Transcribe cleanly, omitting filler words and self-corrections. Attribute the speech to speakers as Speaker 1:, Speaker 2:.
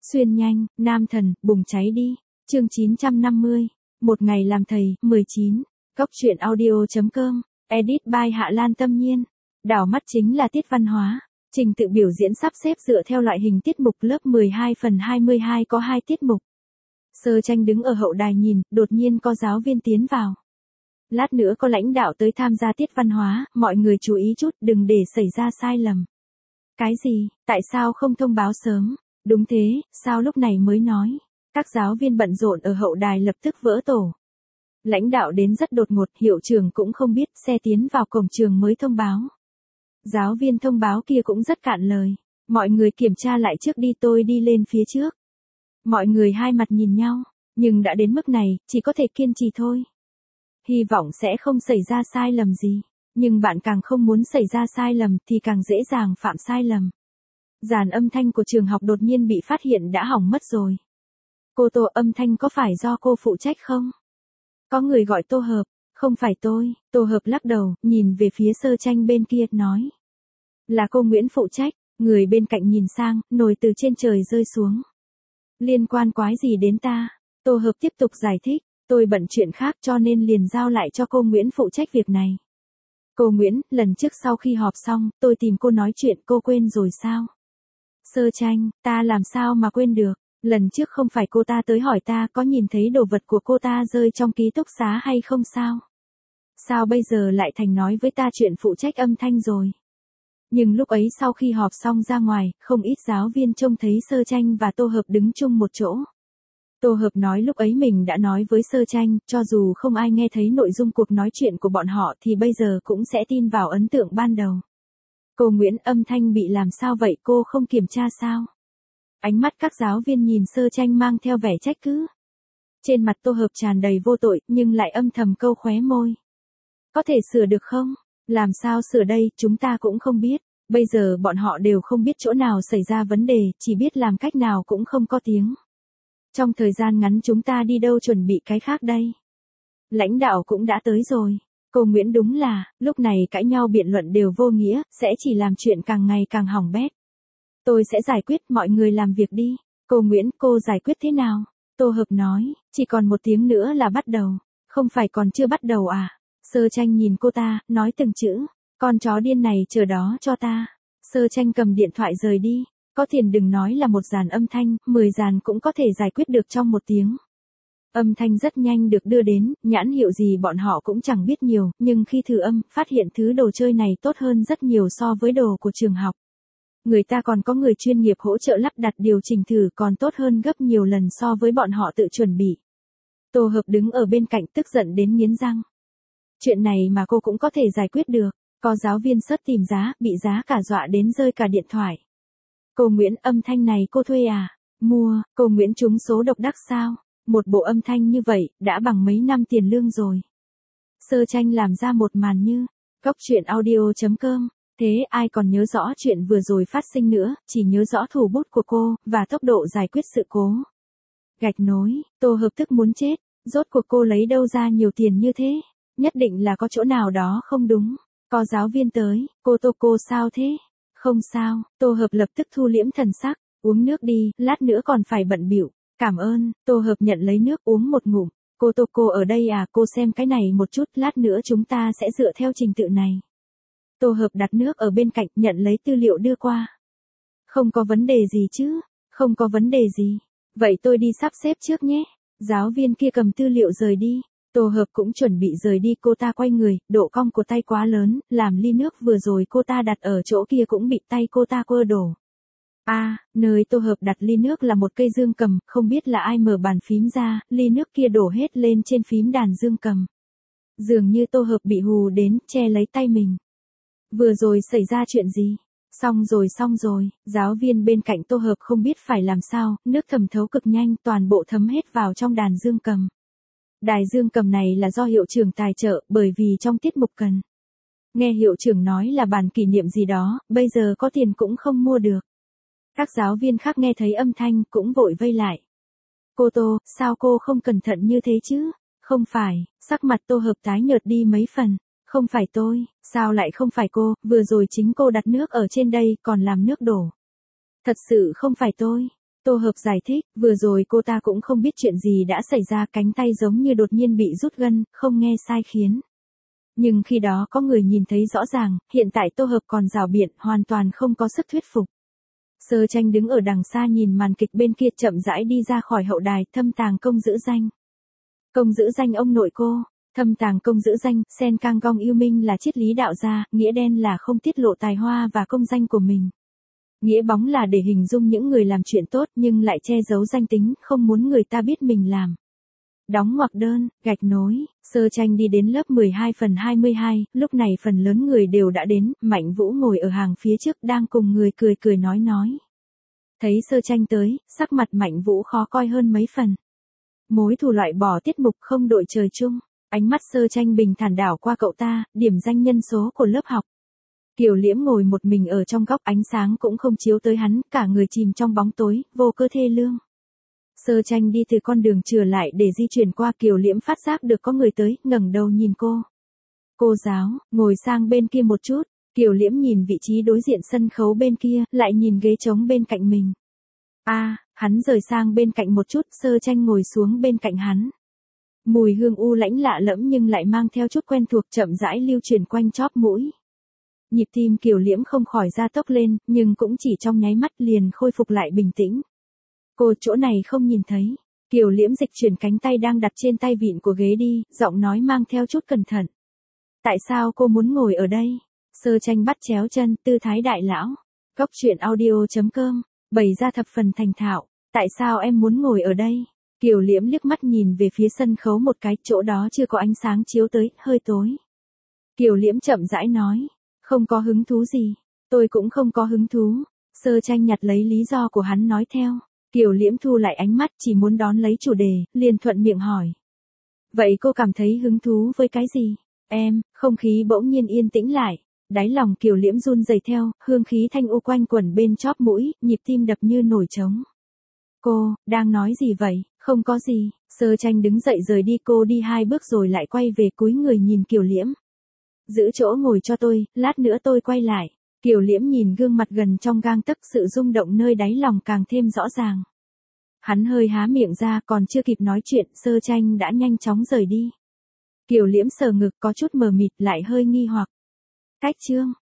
Speaker 1: Xuyên nhanh, nam thần, bùng cháy đi. Chương 950. Một ngày làm thầy, 19. Góc truyện audio.com. Edit by Hạ Lan Tâm Nhiên. Đảo mắt chính là tiết văn hóa. Trình tự biểu diễn sắp xếp dựa theo loại hình tiết mục lớp 12 phần 22 có 2 tiết mục. Sơ Tranh đứng ở hậu đài nhìn, đột nhiên có giáo viên tiến vào. Lát nữa có lãnh đạo tới tham gia tiết văn hóa, mọi người chú ý chút đừng để xảy ra sai lầm. Cái gì, tại sao không thông báo sớm? Đúng thế, sao lúc này mới nói? Các giáo viên bận rộn ở hậu đài lập tức vỡ tổ. Lãnh đạo đến rất đột ngột, hiệu trưởng cũng không biết, xe tiến vào cổng trường mới thông báo. Giáo viên thông báo kia cũng rất cạn lời. Mọi người kiểm tra lại trước đi, tôi đi lên phía trước. Mọi người hai mặt nhìn nhau, nhưng đã đến mức này, chỉ có thể kiên trì thôi. Hy vọng sẽ không xảy ra sai lầm gì. Nhưng bạn càng không muốn xảy ra sai lầm thì càng dễ dàng phạm sai lầm. Dàn âm thanh của trường học đột nhiên bị phát hiện đã hỏng mất rồi. Cô Tô, âm thanh có phải do cô phụ trách không? Có người gọi Tô Hợp, không phải tôi. Tô Hợp lắc đầu, nhìn về phía Sơ Tranh bên kia, nói. Là cô Nguyễn phụ trách. Người bên cạnh nhìn sang, nồi từ trên trời rơi xuống. Liên quan quái gì đến ta? Tô Hợp tiếp tục giải thích, tôi bận chuyện khác cho nên liền giao lại cho cô Nguyễn phụ trách việc này. Cô Nguyễn, lần trước sau khi họp xong, tôi tìm cô nói chuyện, cô quên rồi sao? Sơ Tranh, ta làm sao mà quên được? Lần trước không phải cô ta tới hỏi ta có nhìn thấy đồ vật của cô ta rơi trong ký túc xá hay không sao? Sao bây giờ lại thành nói với ta chuyện phụ trách âm thanh rồi? Nhưng lúc ấy sau khi họp xong ra ngoài, không ít giáo viên trông thấy Sơ Tranh và Tô Hợp đứng chung một chỗ. Tô Hợp nói lúc ấy mình đã nói với Sơ Tranh, cho dù không ai nghe thấy nội dung cuộc nói chuyện của bọn họ thì bây giờ cũng sẽ tin vào ấn tượng ban đầu. Cô Nguyễn, âm thanh bị làm sao vậy, cô không kiểm tra sao? Ánh mắt các giáo viên nhìn Sơ Tranh mang theo vẻ trách cứ. Trên mặt Tô Hợp tràn đầy vô tội, nhưng lại âm thầm câu khóe môi. Có thể sửa được không? Làm sao sửa đây, chúng ta cũng không biết. Bây giờ bọn họ đều không biết chỗ nào xảy ra vấn đề, chỉ biết làm cách nào cũng không có tiếng. Trong thời gian ngắn chúng ta đi đâu chuẩn bị cái khác đây? Lãnh đạo cũng đã tới rồi. Cô Nguyễn, đúng là, lúc này cãi nhau biện luận đều vô nghĩa, sẽ chỉ làm chuyện càng ngày càng hỏng bét. Tôi sẽ giải quyết, mọi người làm việc đi. Cô Nguyễn, cô giải quyết thế nào? Tô Hợp nói, chỉ còn 1 tiếng nữa là bắt đầu. Không phải còn chưa bắt đầu à? Sơ Tranh nhìn cô ta, nói từng chữ. Con chó điên này chờ đó cho ta. Sơ Tranh cầm điện thoại rời đi. Có tiền đừng nói là 1 dàn âm thanh, 10 dàn cũng có thể giải quyết được trong 1 tiếng. Âm thanh rất nhanh được đưa đến, nhãn hiệu gì bọn họ cũng chẳng biết nhiều, nhưng khi thử âm, phát hiện thứ đồ chơi này tốt hơn rất nhiều so với đồ của trường học. Người ta còn có người chuyên nghiệp hỗ trợ lắp đặt điều chỉnh thử, còn tốt hơn gấp nhiều lần so với bọn họ tự chuẩn bị. Tô Hợp đứng ở bên cạnh tức giận đến nghiến răng. Chuyện này mà cô cũng có thể giải quyết được. Có giáo viên sớt tìm giá, bị giá cả dọa đến rơi cả điện thoại. Cô Nguyễn, âm thanh này cô thuê à? Mua. Cô Nguyễn, trúng số độc đắc sao? Một bộ âm thanh như vậy, đã bằng mấy năm tiền lương rồi. Sơ Tranh làm ra một màn như, góc truyện audio.com. Thế ai còn nhớ rõ chuyện vừa rồi phát sinh nữa, chỉ nhớ rõ thủ bút của cô, và tốc độ giải quyết sự cố. Gạch nối, Tô Hợp tức muốn chết, rốt cuộc cô lấy đâu ra nhiều tiền như thế? Nhất định là có chỗ nào đó không đúng. Có giáo viên tới, cô Tô, cô sao thế? Không sao. Tô Hợp lập tức thu liễm thần sắc, uống nước đi, lát nữa còn phải bận bịu. Cảm ơn. Tô Hợp nhận lấy nước uống một ngụm. Cô Tô, cô ở đây à, cô xem cái này một chút, lát nữa chúng ta sẽ dựa theo trình tự này. Tô Hợp đặt nước ở bên cạnh, nhận lấy tư liệu đưa qua. Không có vấn đề gì chứ? Không có vấn đề gì. Vậy tôi đi sắp xếp trước nhé. Giáo viên kia cầm tư liệu rời đi. Tô Hợp cũng chuẩn bị rời đi, cô ta quay người, độ cong của tay quá lớn, làm ly nước vừa rồi cô ta đặt ở chỗ kia cũng bị tay cô ta quơ đổ. Nơi Tô Hợp đặt ly nước là một cây dương cầm, không biết là ai mở bàn phím ra, ly nước kia đổ hết lên trên phím đàn dương cầm. Dường như Tô Hợp bị hù đến, che lấy tay mình. Vừa rồi xảy ra chuyện gì? Xong rồi, giáo viên bên cạnh Tô Hợp không biết phải làm sao, nước thẩm thấu cực nhanh, toàn bộ thấm hết vào trong đàn dương cầm. Đài dương cầm này là do hiệu trưởng tài trợ, bởi vì trong tiết mục cần. Nghe hiệu trưởng nói là bàn kỷ niệm gì đó, bây giờ có tiền cũng không mua được. Các giáo viên khác nghe thấy âm thanh, cũng vội vây lại. Cô Tô, sao cô không cẩn thận như thế chứ? Không phải, sắc mặt Tô Hợp tái nhợt đi mấy phần. Không phải tôi, sao lại không phải cô, vừa rồi chính cô đặt nước ở trên đây, còn làm nước đổ. Thật sự không phải tôi. Tô Hợp giải thích, vừa rồi cô ta cũng không biết chuyện gì đã xảy ra, cánh tay giống như đột nhiên bị rút gân, không nghe sai khiến. Nhưng khi đó có người nhìn thấy rõ ràng, hiện tại Tô Hợp còn rảo biện, hoàn toàn không có sức thuyết phục. Sơ Tranh đứng ở đằng xa nhìn màn kịch bên kia chậm rãi đi ra khỏi hậu đài, Thâm Tàng Công giữ danh. Công giữ danh ông nội cô, Thâm Tàng Công giữ danh, Sen Cang Gong yêu minh là triết lý đạo gia, nghĩa đen là không tiết lộ tài hoa và công danh của mình. Nghĩa bóng là để hình dung những người làm chuyện tốt nhưng lại che giấu danh tính, không muốn người ta biết mình làm. Đóng ngoặc đơn, gạch nối, Sơ Tranh đi đến lớp 12 phần 22, lúc này phần lớn người đều đã đến, Mạnh Vũ ngồi ở hàng phía trước đang cùng người cười cười nói. Thấy Sơ Tranh tới, sắc mặt Mạnh Vũ khó coi hơn mấy phần. Mối thù loại bỏ tiết mục không đội trời chung, ánh mắt Sơ Tranh bình thản đảo qua cậu ta, điểm danh nhân số của lớp học. Kiều Liễm ngồi một mình ở trong góc, ánh sáng cũng không chiếu tới hắn, cả người chìm trong bóng tối, vô cơ thê lương. Sơ Tranh đi từ con đường trở lại để di chuyển qua, Kiều Liễm phát giác được có người tới, ngẩng đầu nhìn cô. Cô giáo, ngồi sang bên kia một chút. Kiều Liễm nhìn vị trí đối diện sân khấu bên kia, lại nhìn ghế trống bên cạnh mình. Hắn rời sang bên cạnh một chút, Sơ Tranh ngồi xuống bên cạnh hắn. Mùi hương u lãnh lạ lẫm nhưng lại mang theo chút quen thuộc, chậm rãi lưu truyền quanh chóp mũi. Nhịp tim Kiều Liễm không khỏi gia tốc lên, nhưng cũng chỉ trong nháy mắt liền khôi phục lại bình tĩnh. Cô chỗ này không nhìn thấy. Kiều Liễm dịch chuyển cánh tay đang đặt trên tay vịn của ghế đi, giọng nói mang theo chút cẩn thận. Tại sao cô muốn ngồi ở đây? Sơ Tranh bắt chéo chân, tư thái đại lão. Góc truyện audio.com, bày ra thập phần thành thạo. Tại sao em muốn ngồi ở đây? Kiều Liễm liếc mắt nhìn về phía sân khấu một cái, chỗ đó chưa có ánh sáng chiếu tới, hơi tối. Kiều Liễm chậm rãi nói. Không có hứng thú gì. Tôi cũng không có hứng thú. Sơ Tranh nhặt lấy lý do của hắn nói theo. Kiều Liễm thu lại ánh mắt, chỉ muốn đón lấy chủ đề, liền thuận miệng hỏi. Vậy cô cảm thấy hứng thú với cái gì? Không khí bỗng nhiên yên tĩnh lại. Đáy lòng Kiều Liễm run rẩy theo, hương khí thanh u quanh quẩn bên chóp mũi, nhịp tim đập như nổi trống. Cô, đang nói gì vậy? Không có gì. Sơ Tranh đứng dậy rời đi, cô đi 2 bước rồi lại quay về, cúi người nhìn Kiều Liễm. Giữ chỗ ngồi cho tôi, lát nữa tôi quay lại. Kiều Liễm nhìn gương mặt gần trong gang tấc, sự rung động nơi đáy lòng càng thêm rõ ràng. Hắn hơi há miệng ra, còn chưa kịp nói chuyện, Sơ Tranh đã nhanh chóng rời đi. Kiều Liễm sờ ngực, có chút mờ mịt, lại hơi nghi hoặc. Cách chương